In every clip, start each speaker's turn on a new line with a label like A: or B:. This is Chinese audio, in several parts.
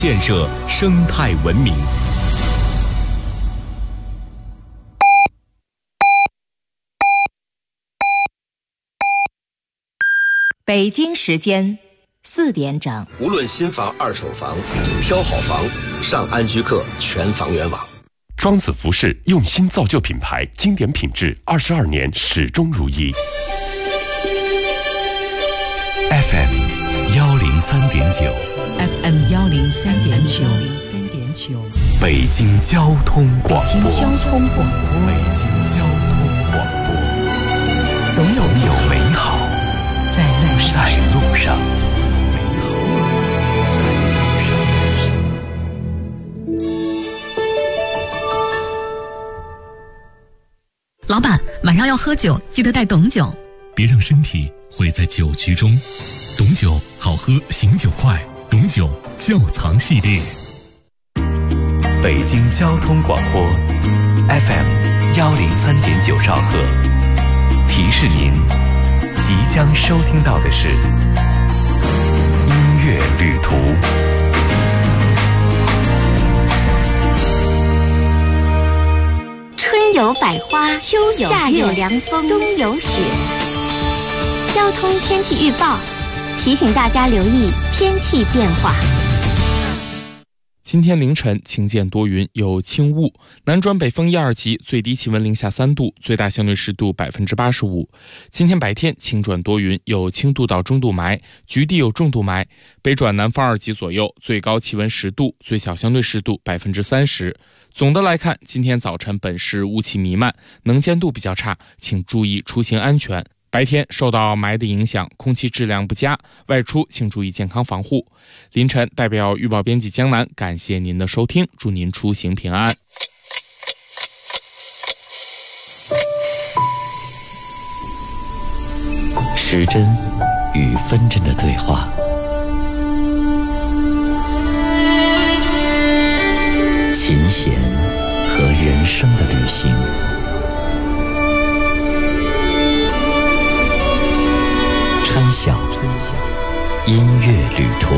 A: 建设生态文明。
B: 北京时间4点整。
C: 无论新房、二手房，挑好房，上安居客全房源网。
D: 庄子服饰用心造就品牌，经典品质，22年始终如一。
E: FM 103.9
F: FM 103.9，
E: 北京交通广播。
F: 北京交通广播，总有美好在路上。
G: 老板，晚上要喝酒，记得带董酒。
H: 别让身体毁在酒局中。董酒好喝，醒酒快。董酒窖藏系列。
E: 北京交通广播 FM 103.9兆赫，提示您即将收听到的是音乐旅途。
I: 春有百花，秋有夏有凉风，冬有雪。交通天气预报提醒大家留意天气变化。
J: 今天凌晨晴间多云，有轻雾，南转北风1、2级，最低气温零下3度，最大相对湿度85%。今天白天晴转多云，有轻度到中度霾，局地有重度霾，北转南风2级左右，最高气温10度，最小相对湿度30%。总的来看，今天早晨本市雾气弥漫，能见度比较差，请注意出行安全。白天受到霾的影响，空气质量不佳，外出请注意健康防护。凌晨代表预报编辑江南感谢您的收听，祝您出行平安。
E: 时针与分针的对话，琴弦和人生的旅行。春晓音乐旅途。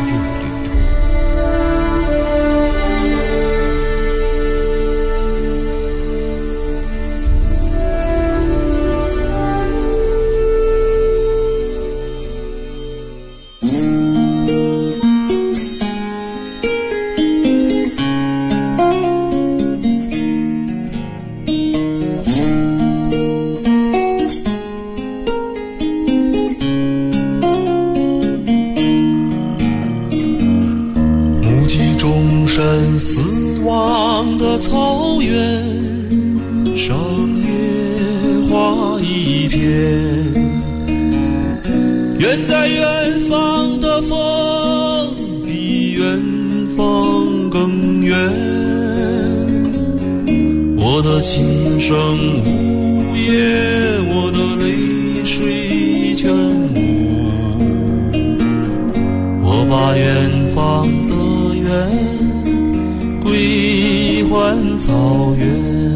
K: 死亡的草原上，野花一片，远在远方的风比远方更远。我的琴声呜咽，我的泪水全无，我把远方的远归还草原。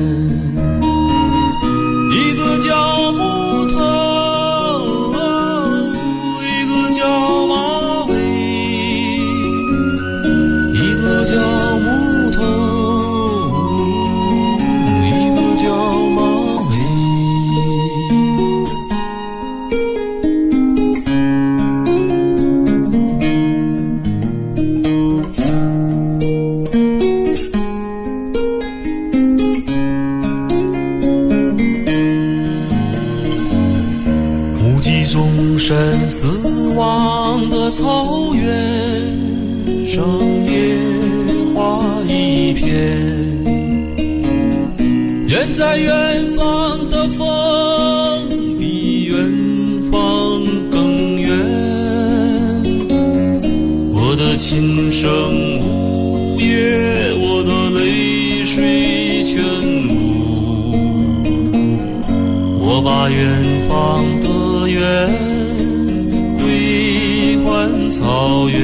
K: 一个叫木头，一个叫马尾，一个叫木头，一个叫马尾。深死亡的草原上，野花一片，远在远方的风比远方更远。我的琴声呜咽，我的泪水全无，我把远方的远草原。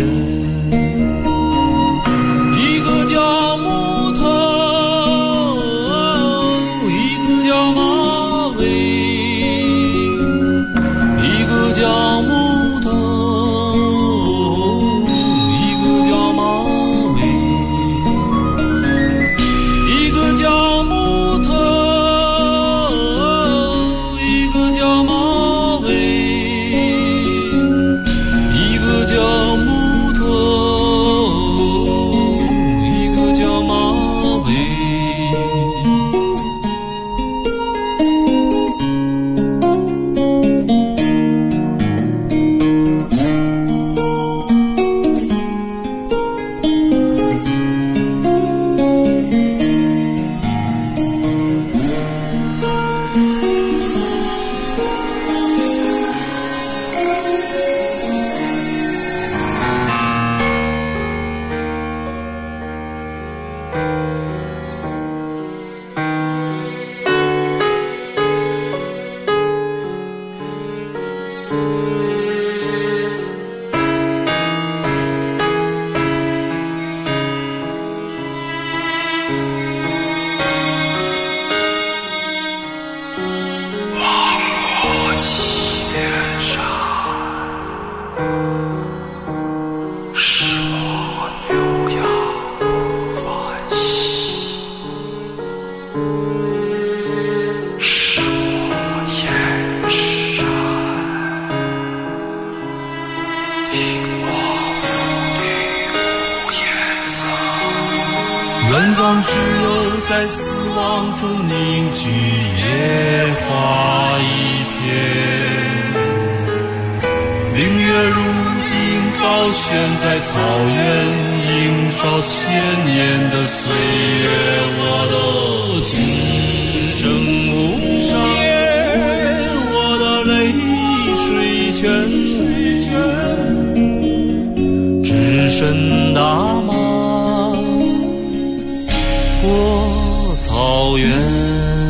K: 一个叫木头，一个叫马尾，一个叫木头，一个叫马远方只有在死亡中凝聚野花一片。明月如今高悬在草原，映照千年的岁月。我的琴声无言，我的泪水全无，只身打马过草原。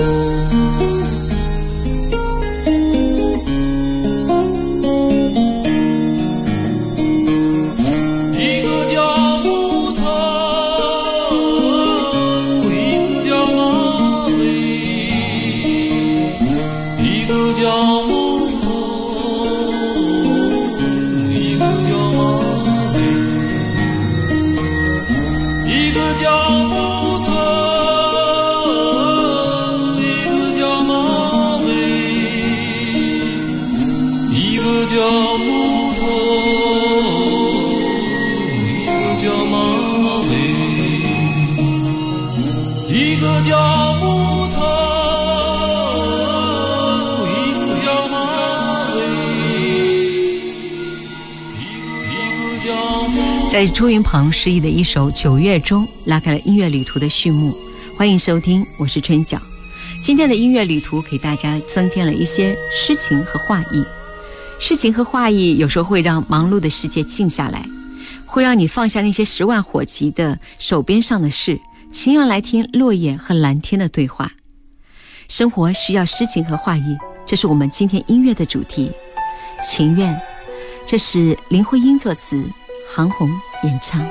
F: 在朱云鹏诗意的一首《九月中》拉开了音乐旅途的序幕。欢迎收听，我是春晓。今天的音乐旅途给大家增添了一些诗情和画意。诗情和画意有时候会让忙碌的世界静下来，会让你放下那些10万火急的手边上的事，情愿来听落叶和蓝天的对话。生活需要诗情和画意，这是我们今天音乐的主题。情愿，这是林徽因作词，韩红演唱。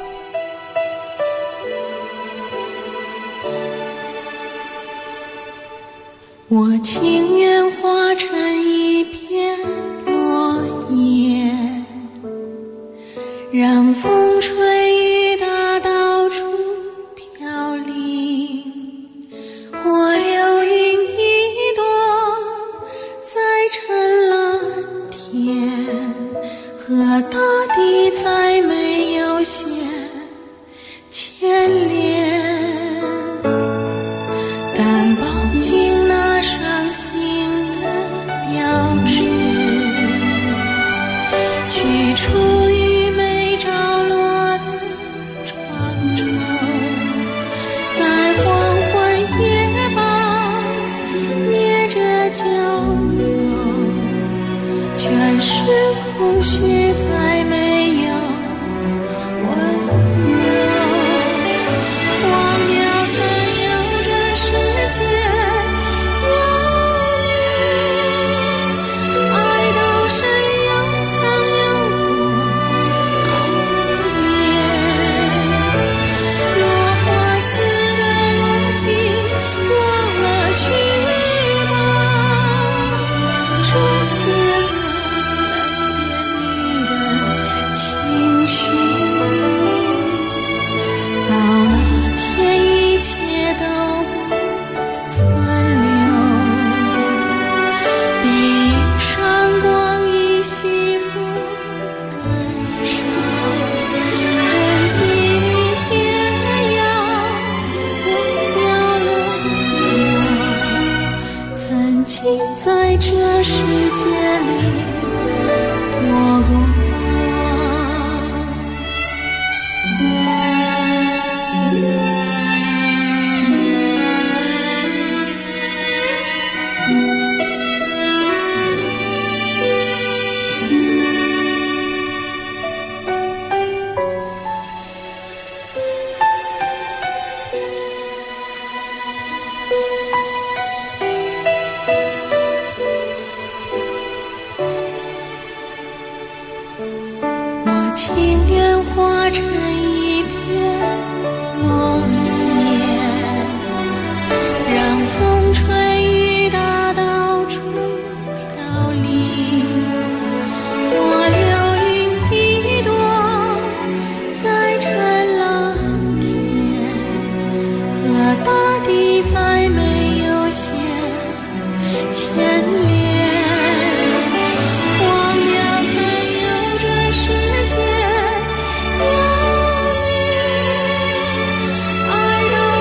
L: 我情愿化成一片落叶，让风吹雨打到处飘零，或流云一朵在成蓝天，和大地再没有牵连，但抱紧那伤心的标志，去除于没着落的长洲，在黄昏夜傍捏着脚走，全是空虚，再没有温柔。忘掉曾有这世界有你，爱到谁又曾有过爱恋，落花似的路径忘了去吧，这些个泪点里的情绪，到那天一切都不存留，比闪光一息风更少，痕迹里也要忘掉了我曾经在这世界里活过。我情愿化成一片落叶，让风吹雨打到处飘零，或流云一朵在成蓝天，和大地再没有牵连，忘掉曾有这世界有你，爱到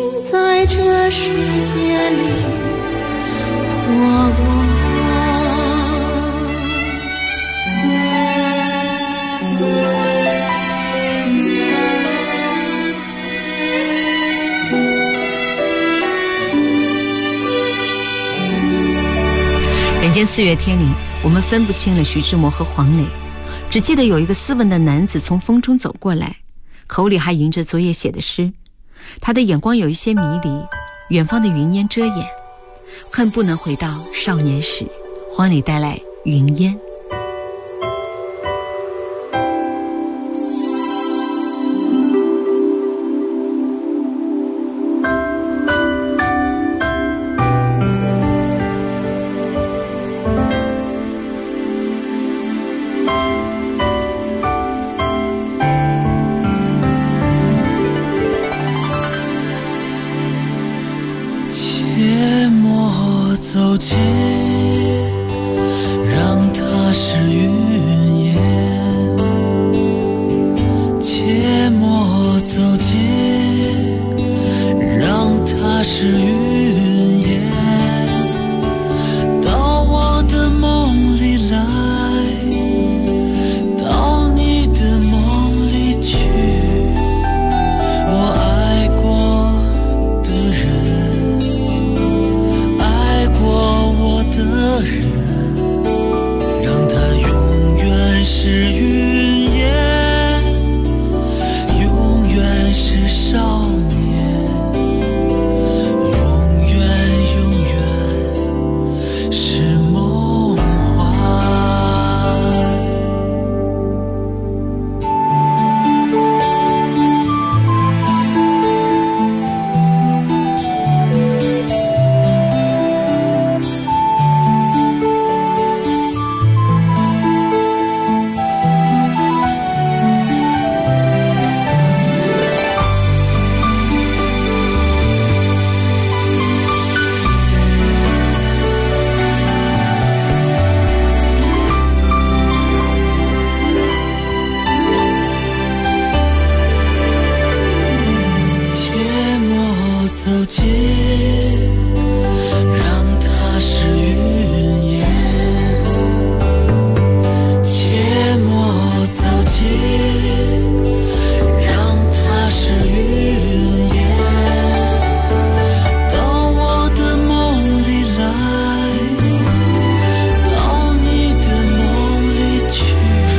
L: 在这世界里活过。
F: 人间四月天里，我们分不清了徐志摩和黄磊，只记得有一个斯文的男子从风中走过来，口里还吟着昨夜写的诗。他的眼光有一些迷离，远方的云烟遮掩，恨不能回到少年时。黄磊带来云烟。
K: 走近，让它是云烟。切莫走近，让它是云烟。到我的梦里来，到你的梦里去。我爱过的人，爱过我的人，让他永远是云烟，永远是少年，永远永远是梦幻。走近，让它是云烟。切莫走近，让它是云烟。到我的梦里来，到你的梦里去。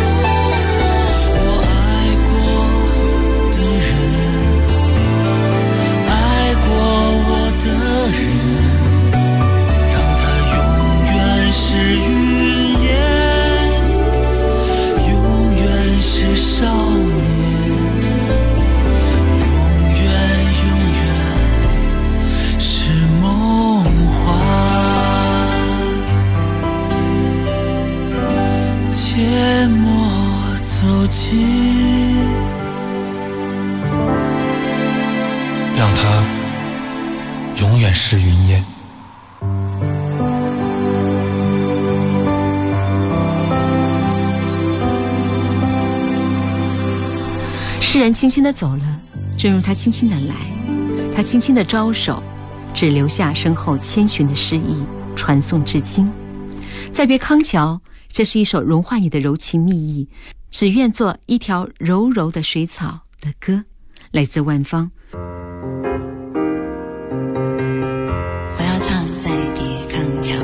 K: 我爱过的人，爱过我的人，让他永远是云烟，永远是少年，永远永远是梦幻。切莫走近，让它永远是云烟。
F: 诗人轻轻地走了，正如他轻轻地来，他轻轻地招手，只留下身后千寻的诗意，传颂至今。再别康桥，这是一首融化你的柔情蜜意，只愿做一条柔柔的水草的歌，来自万芳。
M: 我要唱再别康桥。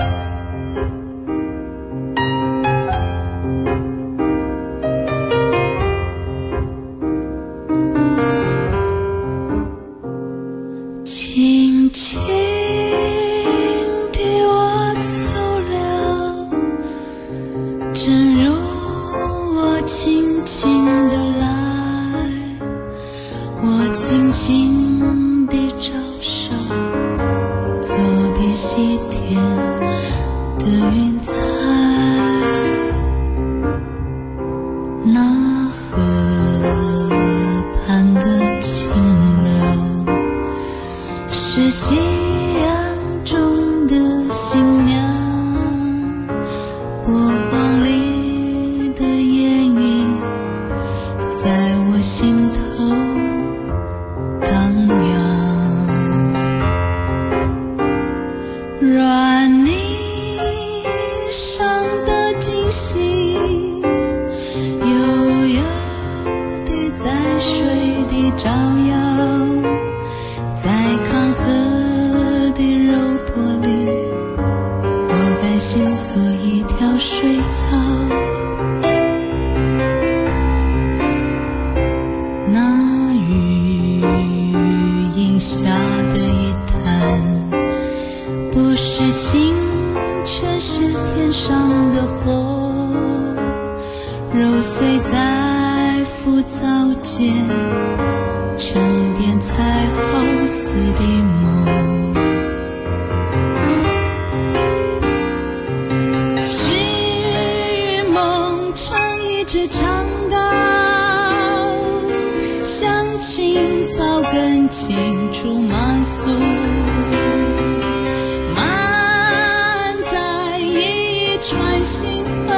L: 轻轻地我走了，正如我轻轻地来，我轻轻地招手，作别西天的云彩。那河畔的清流，是夕阳中的新娘，波光里的烟云，在我心头荡漾。 心做一条水草，那雨荫下的一滩，不是金，却是天上的火，揉碎在浮躁间，沉淀才好似的梦。是长高，像青草根青处满树，漫在一川星辉，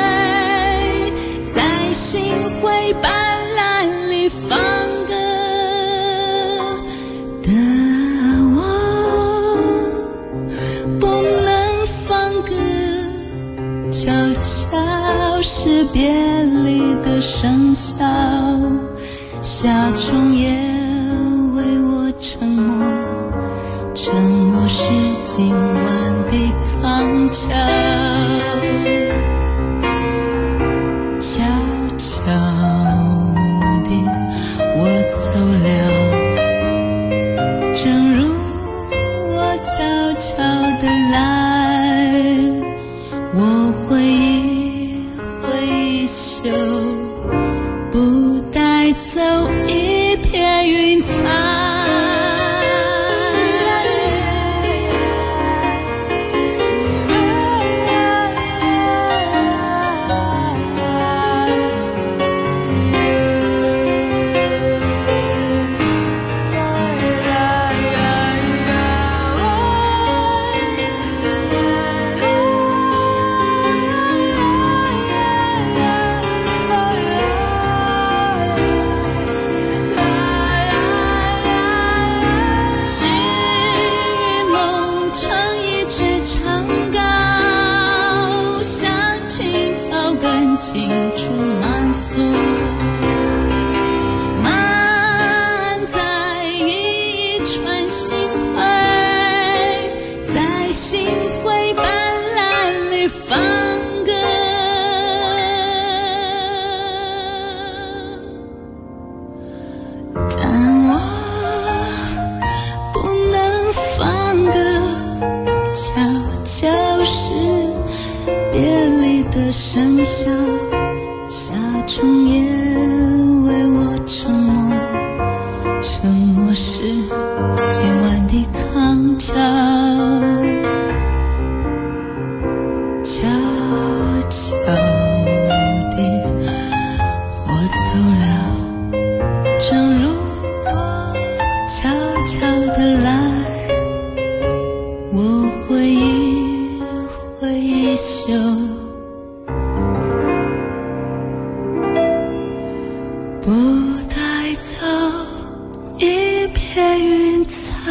L: 在星辉斑斓里放歌的我，不能放歌，悄悄是别离的笙箫，夏虫也为我沉默，沉默是今晚的康桥，悄悄地我走了，正如我悄悄地来，我回忆袖，不带走一片云彩。青处满树，漫在一川星辉，在星辉斑斓里放歌，但我不能放歌，悄悄是别离的笙箫，夏虫也为我沉默，沉默是今晚的康桥，悄悄地我走了，正如我悄悄地来，我回忆袖，不带走一片云彩。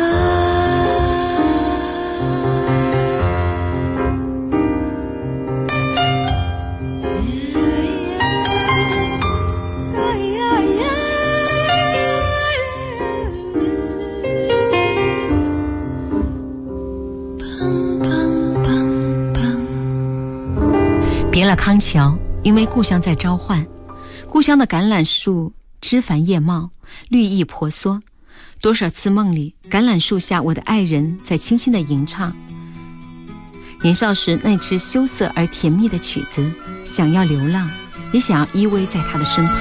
F: 别了康桥，因为故乡在召唤。故乡的橄榄树枝繁叶茂，绿意婆娑。多少次梦里，橄榄树下我的爱人在轻轻地吟唱年少时那支羞涩而甜蜜的曲子，想要流浪，也想要依偎在他的身旁。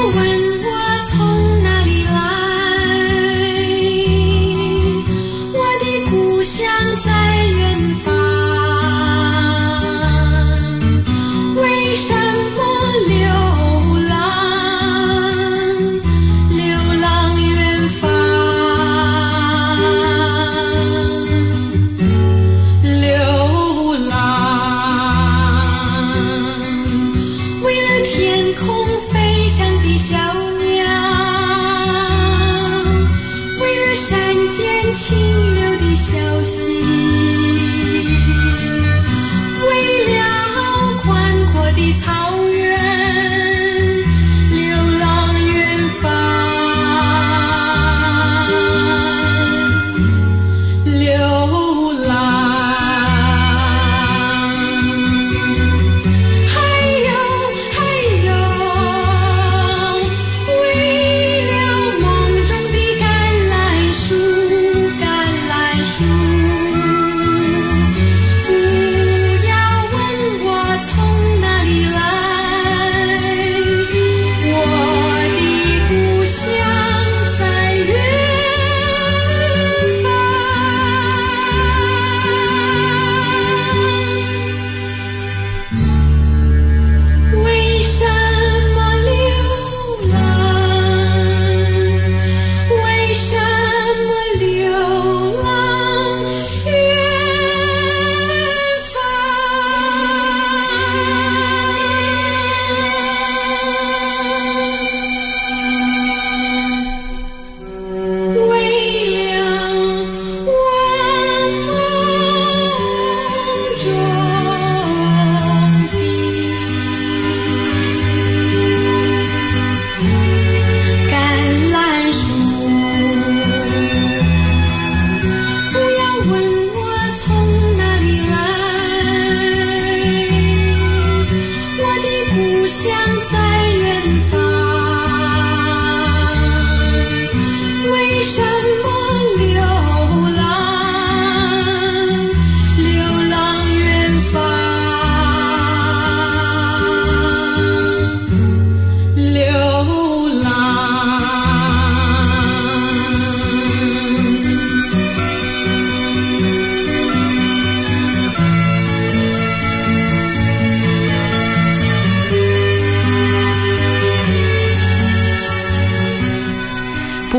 L: 我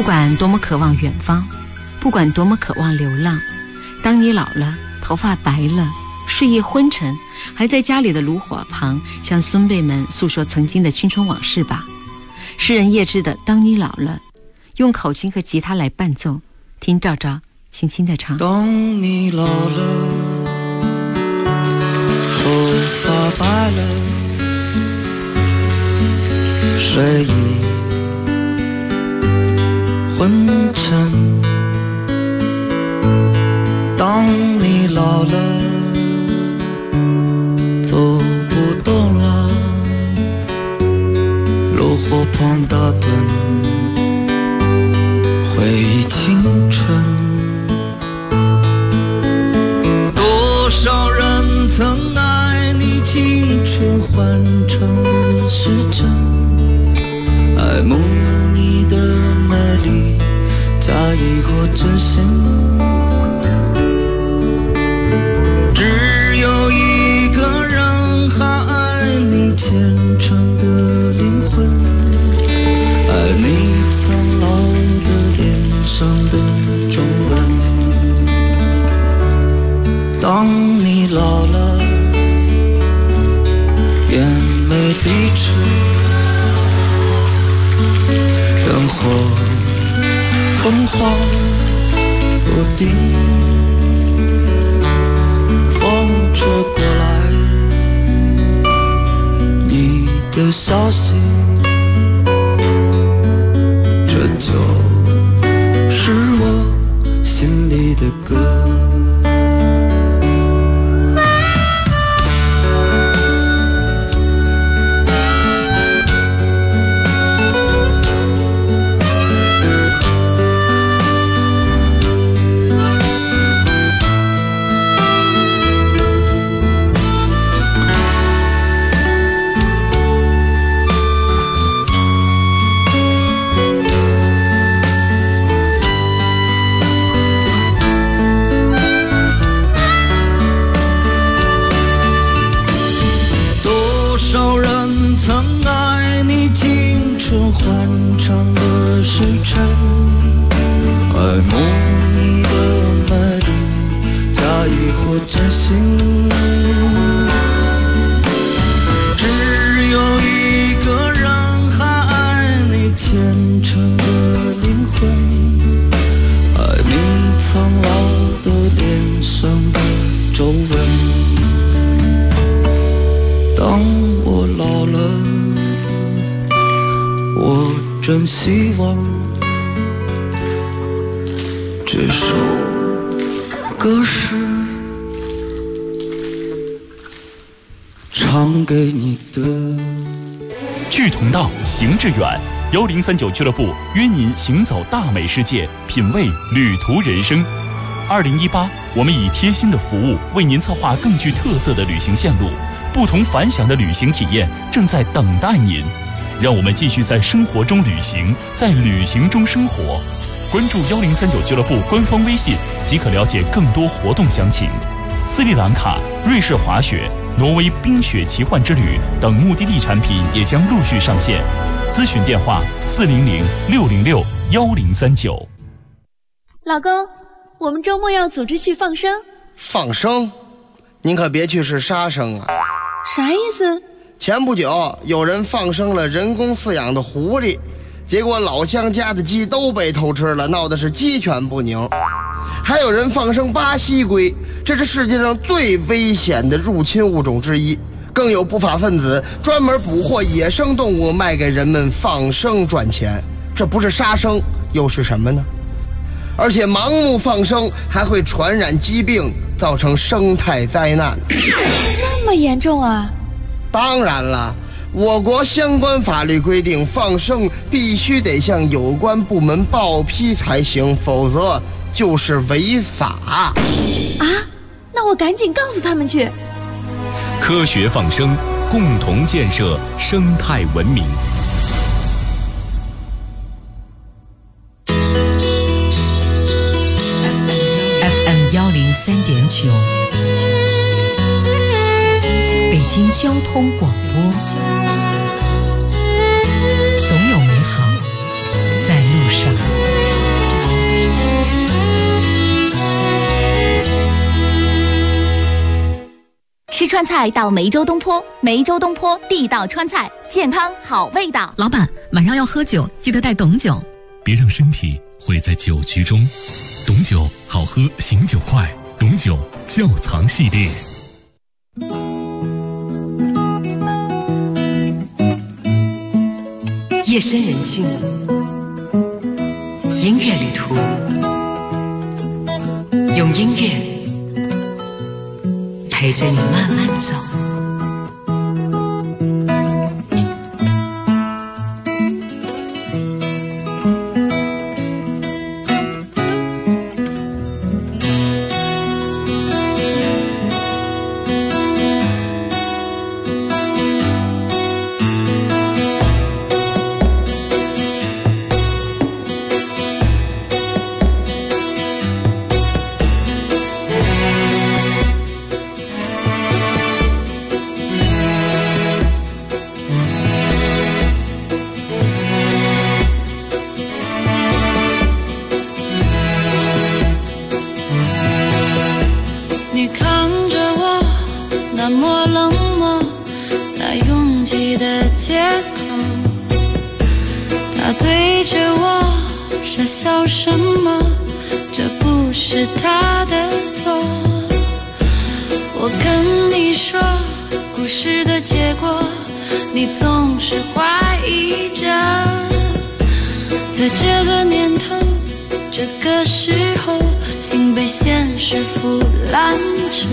F: 不管多么渴望远方，不管多么渴望流浪，当你老了，头发白了，睡意昏沉，还在家里的炉火旁向孙辈们诉说曾经的青春往事吧。诗人叶芝的《当你老了》，用口琴和吉他来伴奏，听赵赵轻轻地唱。
N: 当你老了，头发白了，睡意昏沉，当你老了，走不动了，炉火旁打盹，回忆青春。多少人曾爱你青春欢畅的时辰，爱慕你的美丽，假意或真心。只有一个人还爱你虔诚的灵魂，爱你苍老的脸上的皱纹。当你老了，眼眉低垂，灯火昏黄不定，风吹过来，你的消息，这就是我心里的歌。真希望这首歌是唱给你的。
H: 志同道，行致远，1039俱乐部约您行走大美世界，品味旅途人生。2018，我们以贴心的服务为您策划更具特色的旅行线路，不同凡响的旅行体验正在等待您。让我们继续在生活中旅行，在旅行中生活。关注1039俱乐部官方微信，即可了解更多活动详情。斯里兰卡、瑞士滑雪、挪威冰雪奇幻之旅等目的地产品也将陆续上线。咨询电话400-606-1039。
O: 老公，我们周末要组织去放生。
P: 放生？您可别去是杀生啊！
O: 啥意思？
P: 前不久有人放生了人工饲养的狐狸，结果老乡家的鸡都被偷吃了，闹得是鸡犬不宁。还有人放生巴西龟，这是世界上最危险的入侵物种之一。更有不法分子专门捕获野生动物卖给人们放生赚钱，这不是杀生又是什么呢？而且盲目放生还会传染疾病，造成生态灾难。
O: 这么严重啊？
P: 当然了，我国相关法律规定，放生必须得向有关部门报批才行，否则就是违法。
O: 啊？那我赶紧告诉他们去。
A: 科学放生，共同建设生态文明。
B: FM103.9，北京交通广播，总有美好在路上。
O: 川菜到梅州东坡，梅州东坡地道川菜，健康好味道。
G: 老板，晚上要喝酒，记得带董酒。
A: 别让身体毁在酒局中。董酒好喝，醒酒快。董酒窖藏系列。
Q: 夜深人静，音乐旅途，用音乐陪着你慢慢走。
L: 在这个年头，这个时候，心被现实腐烂着。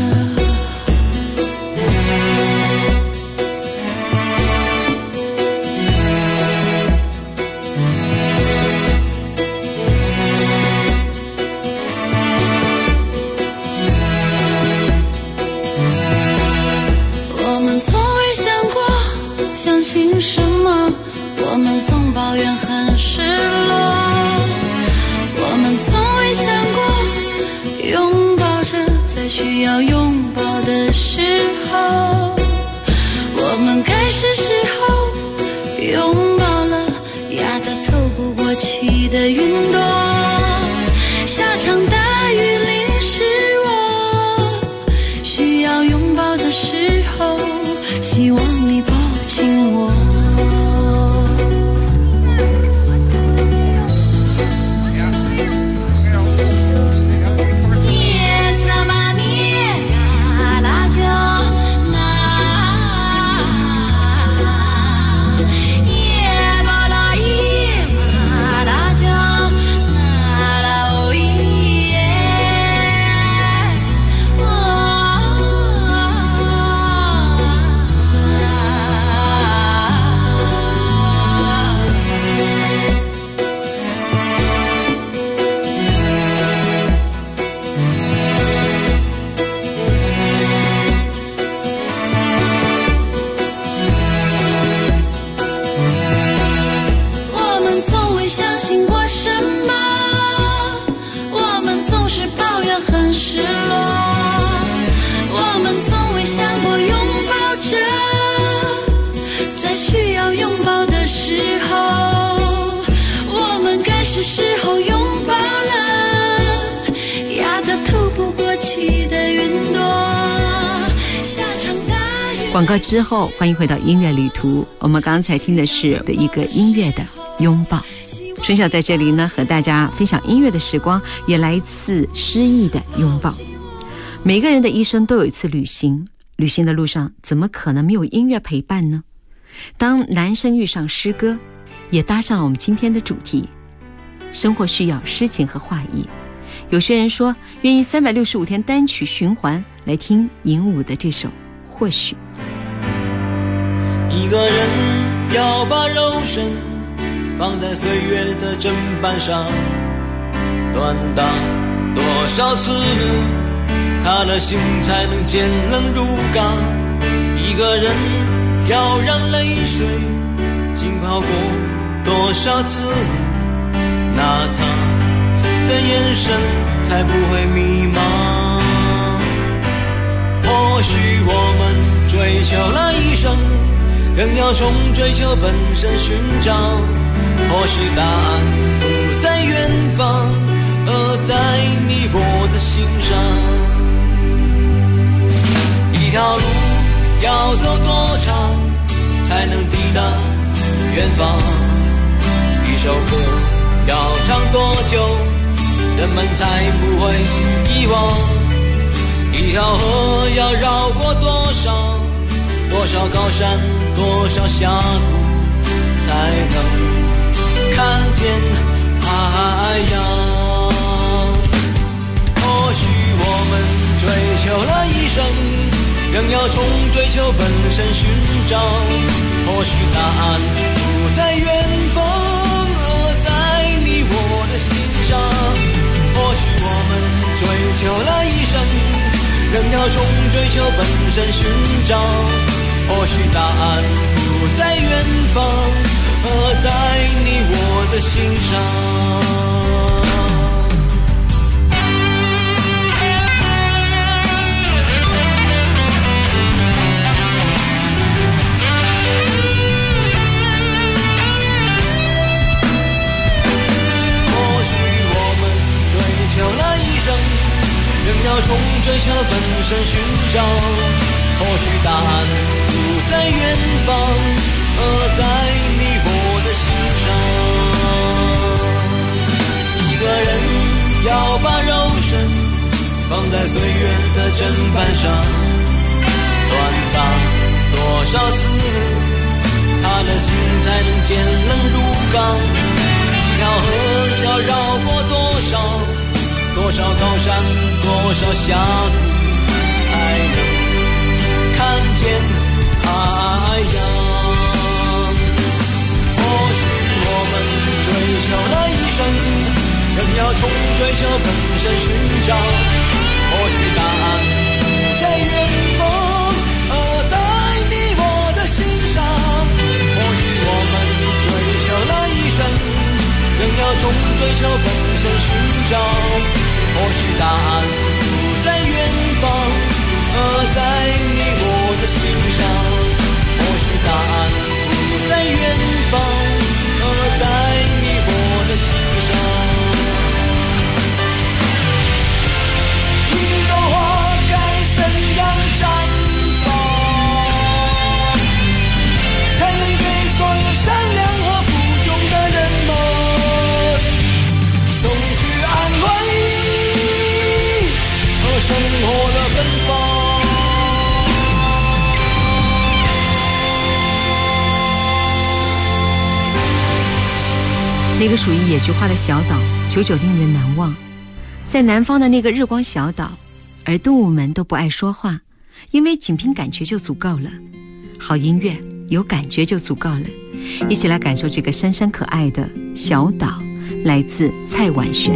L: 我们从未想过相信什么，我们总抱怨很失落，我们从未想过拥抱着在需要拥抱的时候，我们该是时候拥抱了压得透不过气的云朵，下场大雨淋湿我，需要拥抱的时候，希望你抱紧我。
F: 广告之后，欢迎回到音乐旅途。我们刚才听的是一个音乐的拥抱。春晓在这里呢，和大家分享音乐的时光，也来一次诗意的拥抱。每个人的一生都有一次旅行，旅行的路上怎么可能没有音乐陪伴呢？当男生遇上诗歌，也搭上了我们今天的主题。生活需要诗情和画意。有些人说，愿意365天单曲循环来听尹武的这首《或许》。
N: 一个人要把肉身放在岁月的砧板上，锻打多少次，他的心才能坚冷如钢。一个人要让泪水浸泡过多少次，那他的眼神才不会迷茫。或许我们追求了一生，更要从追求本身寻找，或许答案不在远方，而在你我的心上。一条路要走多长才能抵达远方？一首歌要唱多久，人们才不会遗忘？一条河要绕过多少高山，多少峡谷，才能看见海洋？或许我们追求了一生，仍要从追求本身寻找。或许答案不在远方，而在你我的心上。或许我们追求了一生，仍要从追求本身寻找。或许答案不在远方，而在你我的心上。仍要从追求本身寻找，或许答案不在远方，而在你我的心上。一个人要把肉身放在岁月的砧板上，短打多少次，他的心才能坚冷如钢？一条河要绕过多少高山，多少峡谷，才能看见海洋？或许我们追求了一生，仍要从追求本身寻找。或许答案不在远方，而在你我的心上。或许我们追求了一生，仍要从追求本身寻找。或许答案不在远方，而在你我的心上。或许答案不在远方，而在你我的心上。一朵花该怎样绽放，才能给所有善良和负重的人们送去安慰生活的芬芳。
F: 那个属于野菊花的小岛，久久令人难忘。在南方的那个日光小岛，而动物们都不爱说话，因为仅凭感觉就足够了。好音乐，有感觉就足够了。一起来感受这个深深可爱的小岛，来自蔡婉璇。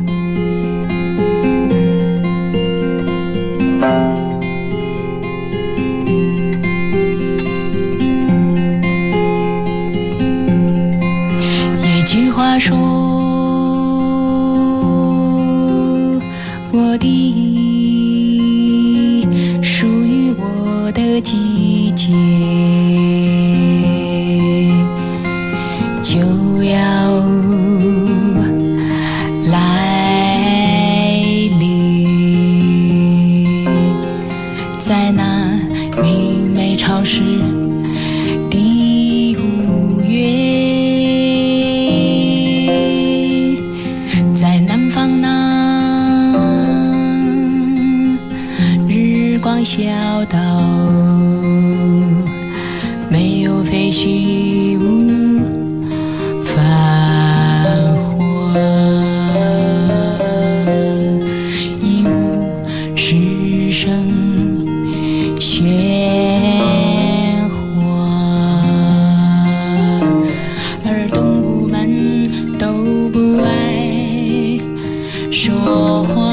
L: 野菊花说，我的属于我的季节就要来临，在那明媚潮湿的五月，在南方那日光小岛，没有废墟无繁华，一无是声喧哗，而动物们都不爱说话。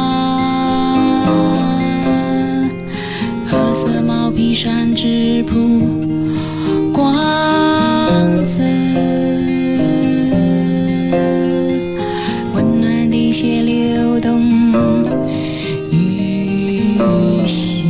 L: 褐色毛皮衫质朴光泽，温暖的血流动于下，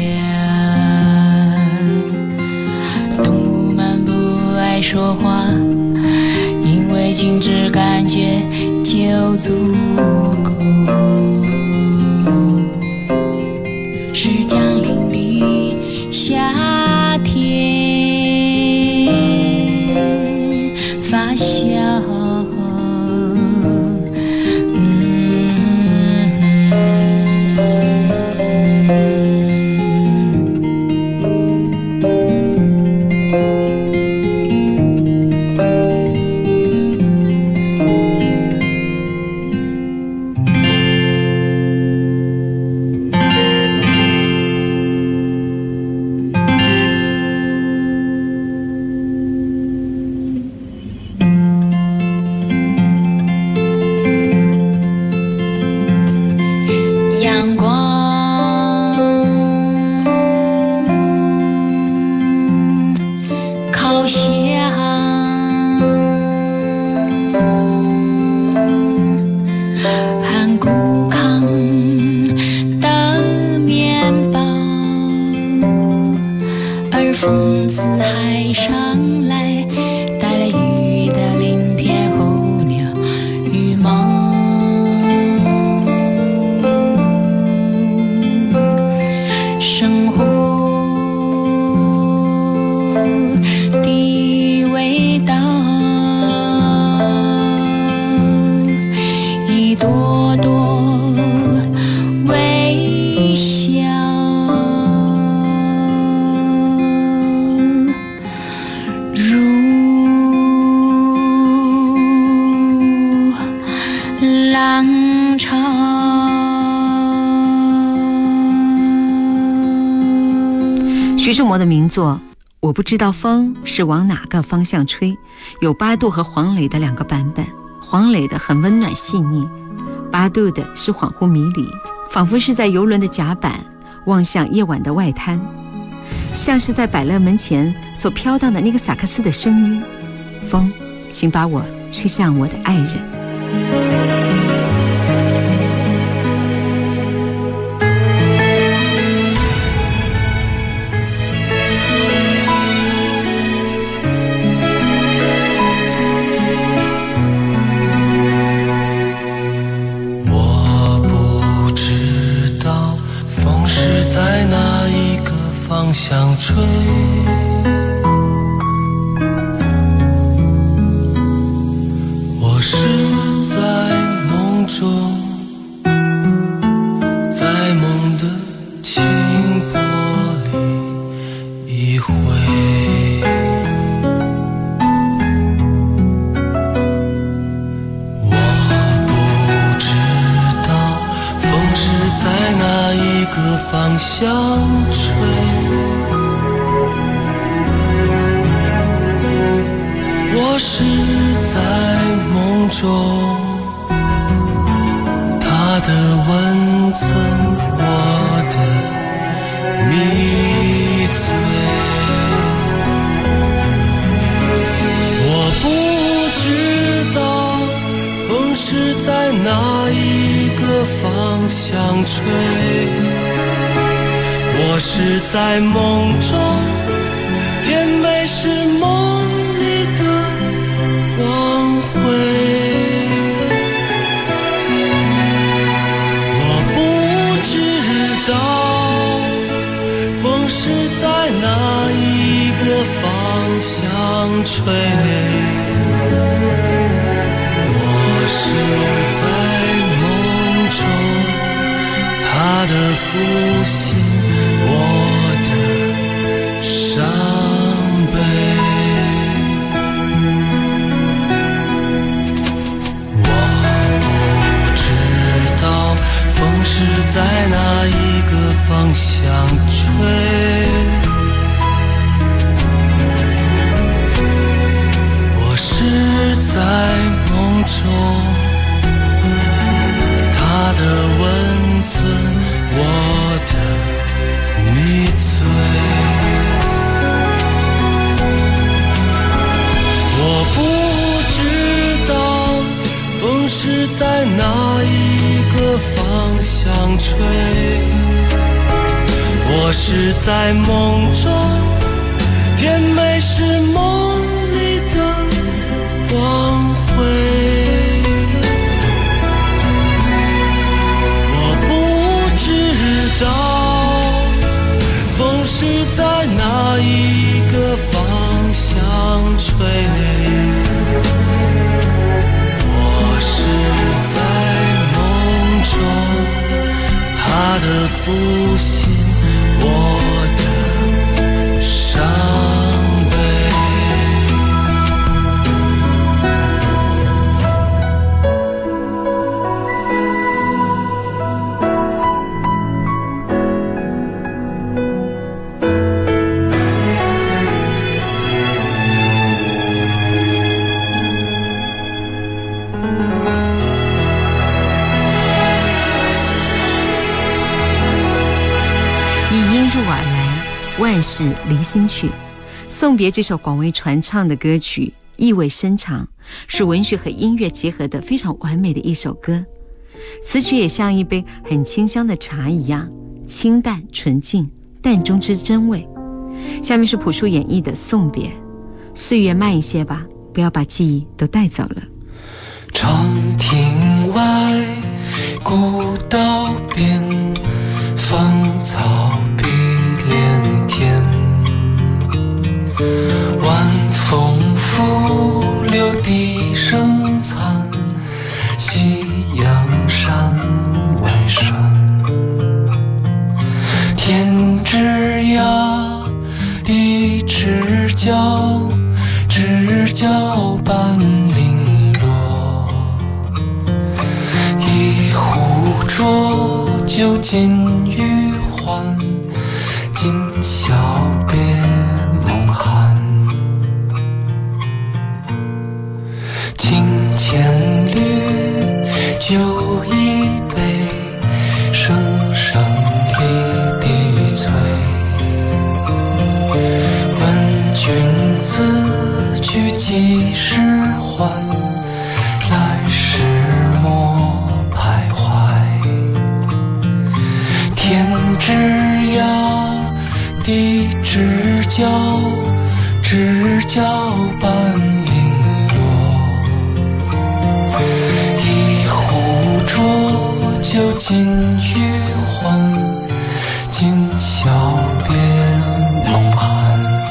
L: 动物们不爱说话，因为静止感觉就足够。是降临的夏好像很孤抗的面包，而风自海上来，带来雨的鳞片候鸟羽毛。生活的味道，一朵朵微笑，如浪潮。
F: 徐志摩的名作《我不知道风是往哪个方向吹》，有八度和黄磊的两个版本。黄磊的很温暖细腻，八度的是恍惚迷离，仿佛是在游轮的甲板望向夜晚的外滩，像是在百乐门前所飘荡的那个萨克斯的声音。风，请把我吹向我的爱人。
N: 方向吹，我是在梦中，在梦的轻波里一回。我不知道风是在哪一个方向吹，我是在梦中，它的温存，我的迷醉。我不知道风是在哪一个方向吹，我是在梦中，甜美是梦里的光辉。我不知道风是在哪一个方向吹，我是在梦中，它的复兴，我的伤悲。风是在哪一个方向吹，我是在梦中，它的温存，我的迷醉。我不知道风是在哪一个方向吹，我是在梦中，甜美是梦里的光辉。我不知道风是在哪一个方向吹，我是在梦中，它的复兴，我的伤悲。
F: 入耳来，万事离心去。 送别这首广为传唱的歌曲，意味深长，是文学和音乐结合的非常完美的一首歌。词曲也像一杯很清香的茶一样，清淡纯净，淡中之真味。下面是朴树演绎的《送别》，岁月慢一些吧，不要把记忆都带走了。
N: 长亭外，古道边，芳草碧连天。晚风拂柳笛声残，夕阳山外山。天之涯，地之角，知交半零落。一壶浊酒尽余欢，今宵别梦寒。清千缕，酒一杯，声声离笛催。问君此去几时还？来时莫徘徊。天之涯，地之角，知交半零落。一壶浊酒尽余欢，今宵别梦寒。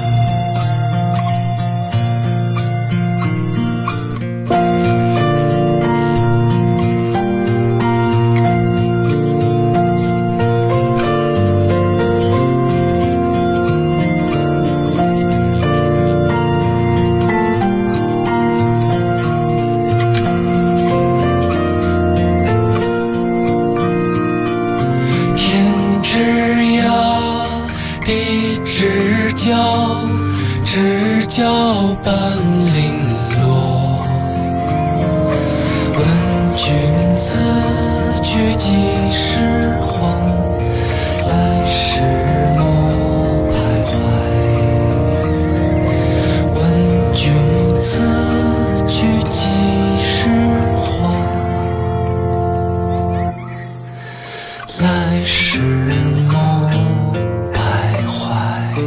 N: 知交半零落。问君此去几时还？来时莫徘徊。问君此去几时还？来时莫徘徊。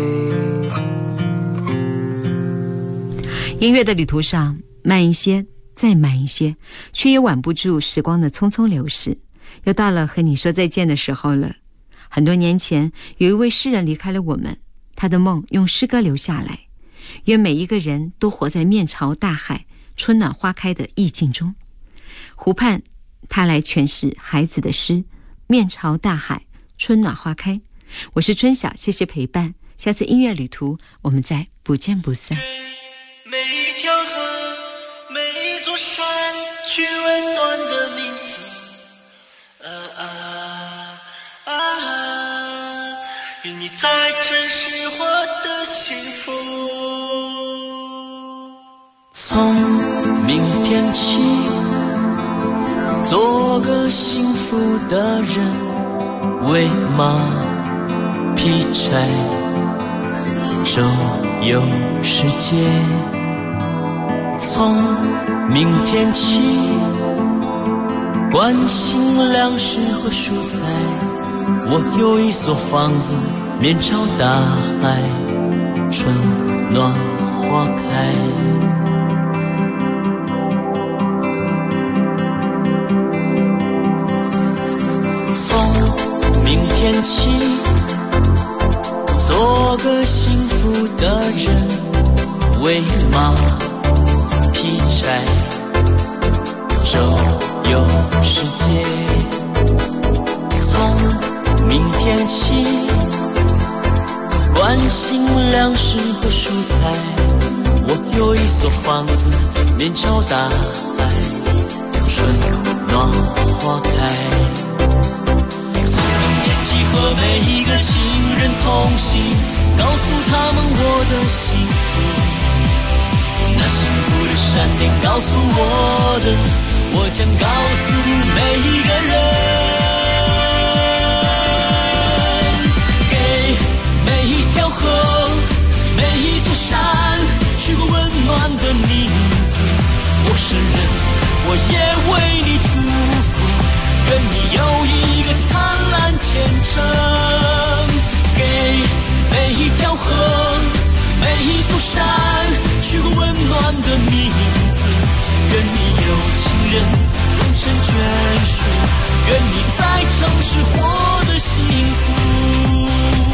F: 音乐的旅途上，慢一些，再慢一些，却也挽不住时光的匆匆流逝。又到了和你说再见的时候了。很多年前，有一位诗人离开了我们，他的梦用诗歌留下来。愿每一个人都活在面朝大海，春暖花开的意境中。湖畔，他来诠释孩子的诗，面朝大海，春暖花开。我是春晓，谢谢陪伴。下次音乐旅途，我们再不见不散。
R: 每一条河，每一座山，取温暖的名字。愿你在城市活得幸福。
N: 从明天起，做个幸福的人，为马劈柴，周游世界。从明天起，关心粮食和蔬菜。我有一所房子，面朝大海，春暖花开。从明天起，做个幸福的人，为马劈柴，周游世界。从明天起，关心粮食和蔬菜。我有一所房子，面朝大海，春暖花开。从明天起，和每一个情人同行，告诉他们我的幸福。那幸福的闪电告诉我的，我将告诉每一个人。给每一条河，每一座山，
R: 的名字，愿你有情人终成眷属，愿你在城市活得幸福。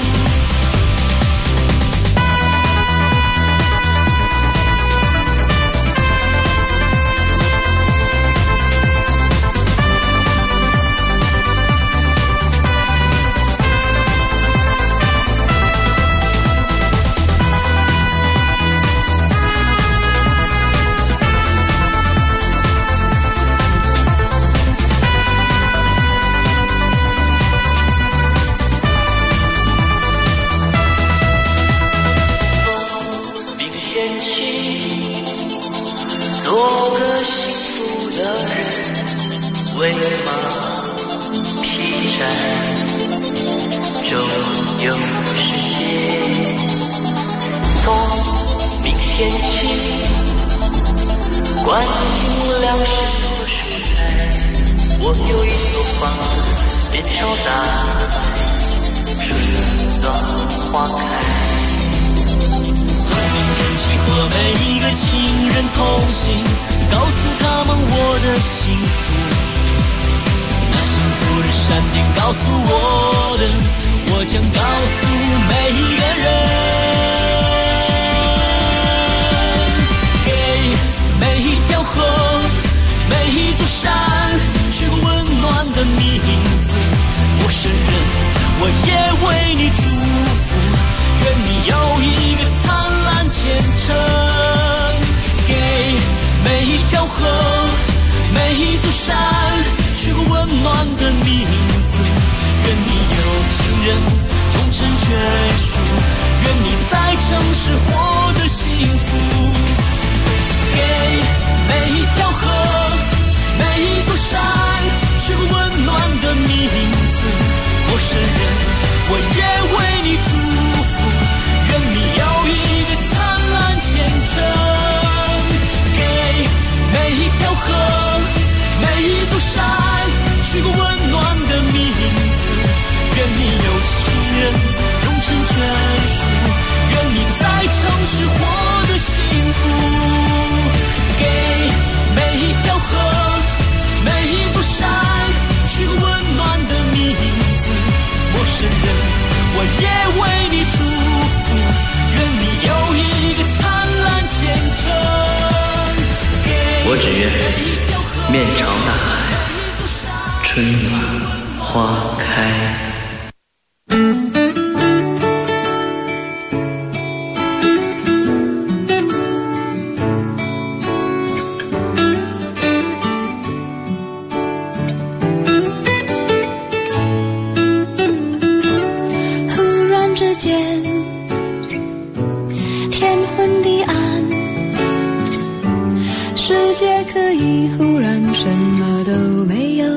S: 为马披山，终有世界。从明天起，关心粮食和水源。我有一座房子，面朝大海，春暖花开。
R: 从明天起，和每一个情人同行，告诉他们我的幸福。幸福的闪电告诉我的，我将告诉每一个人，给每一条河，每一座山取个温暖的名字。陌生人，我也为你祝福，愿你有一个灿烂前程。给每一条河，每一座山取个温暖的名字，愿你有情人终成眷属，愿你在城市活得幸福。给每一条河，每一座山取个温暖的名字，陌生人，我也为你祝福，愿你有一个灿烂前程。给每一条河，每一座山取个温暖的名字，愿你有情人终成眷属，愿你在城市活得幸福。给每一条河，每一座山取个温暖的名字，陌生人，我也为你祝福，愿你有一个灿烂前程。
S: 我只愿面朝大海，春暖花开。
L: 忽然之间，天昏地暗，世界可以忽然什么都没有。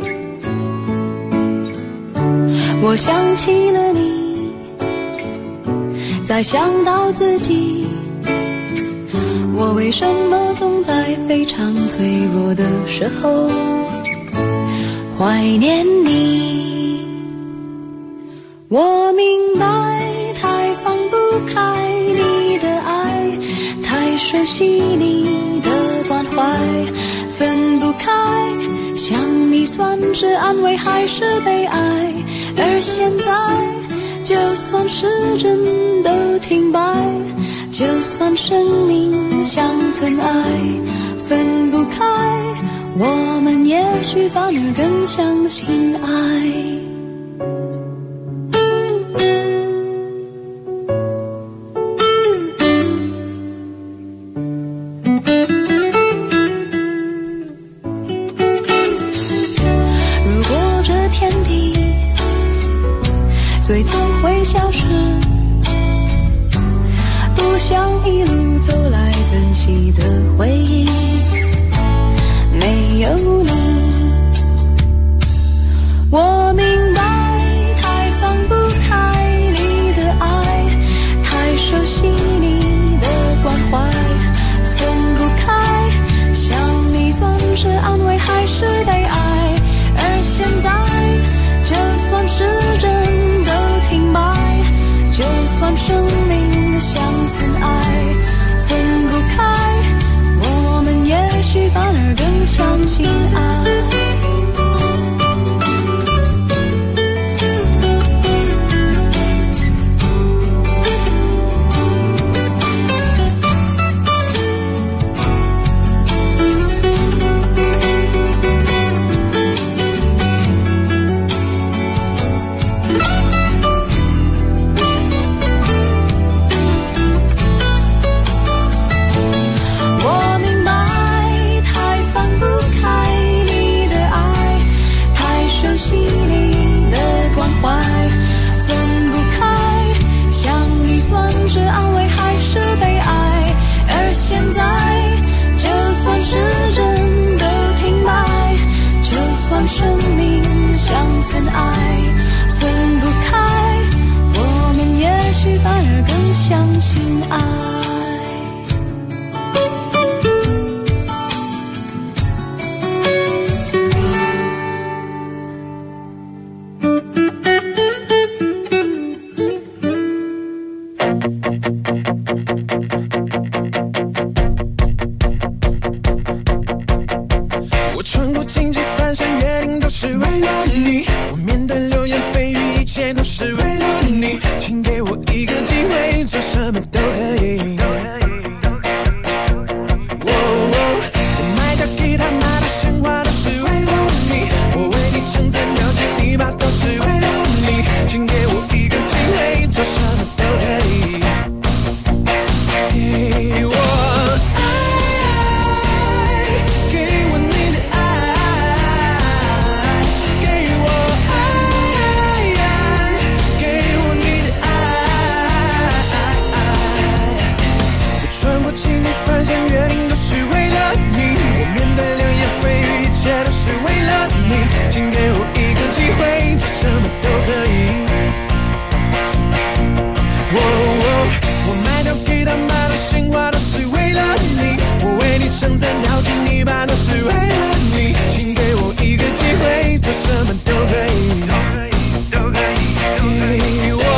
L: 我想起了你，再想到自己，我为什么总在非常脆弱的时候怀念你？我明白，太放不开你的爱，太熟悉你的关怀，分不开，想你算是安慰还是悲哀？而现在，就算时针都停摆，就算生命像尘埃，分不开，我们也许反而更相信爱。最终会消失，不想一路走来珍惜的回忆，没有你，我明白，太放不开你的爱，太熟悉你的关怀，分不开，想你算是安慰还是悲哀？而现在，就算时针停摆，就算生命像尘埃，分不开， 相信爱。生命像尘埃，分不开，我们也许反而更相信爱。
T: 我穿过荆棘翻山越岭都是为了你，我面对流言蜚语一切都是为了你，请给我一个机会，做什么都可以。我卖掉吉他卖到鲜花都是为了你，我为你撑伞掉进泥巴都是为了你，请给我一个机会，做什么都可以。给我翻山越岭都是为了你，我面对流言蜚语一切都是为了你，请给我一个机会，做什么都可以。我卖掉吉他卖到鲜花都是为了你，我为你撑伞掉进泥巴都是为了你，请给我一个机会，做什么都可以。给我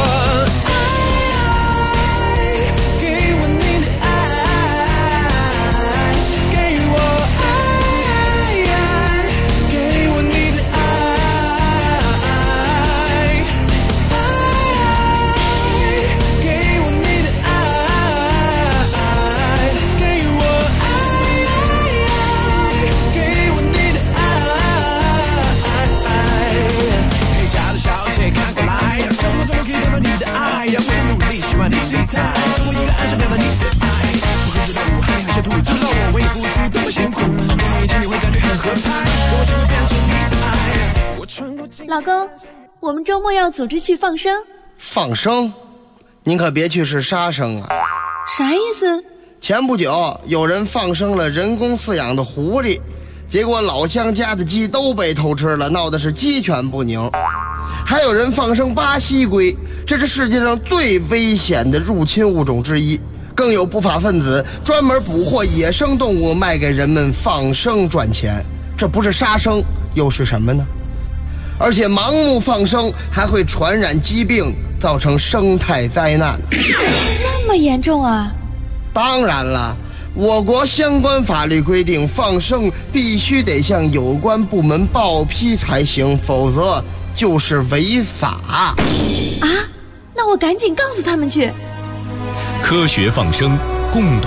O: 老公，我们周末要组织去放生。
P: 放生？您可别去是杀生啊！
O: 啥意思？
P: 前不久有人放生了人工饲养的狐狸，结果老乡家的鸡都被偷吃了，闹得是鸡犬不宁。还有人放生巴西龟，这是世界上最危险的入侵物种之一。更有不法分子专门捕获野生动物卖给人们放生赚钱，这不是杀生又是什么呢？而且盲目放生还会传染疾病，造成生态灾难。
O: 这么严重啊？
P: 当然了，我国相关法律规定，放生必须得向有关部门报批才行，否则就是违法。
O: 啊？那我赶紧告诉他们去。
A: 科学放生，共同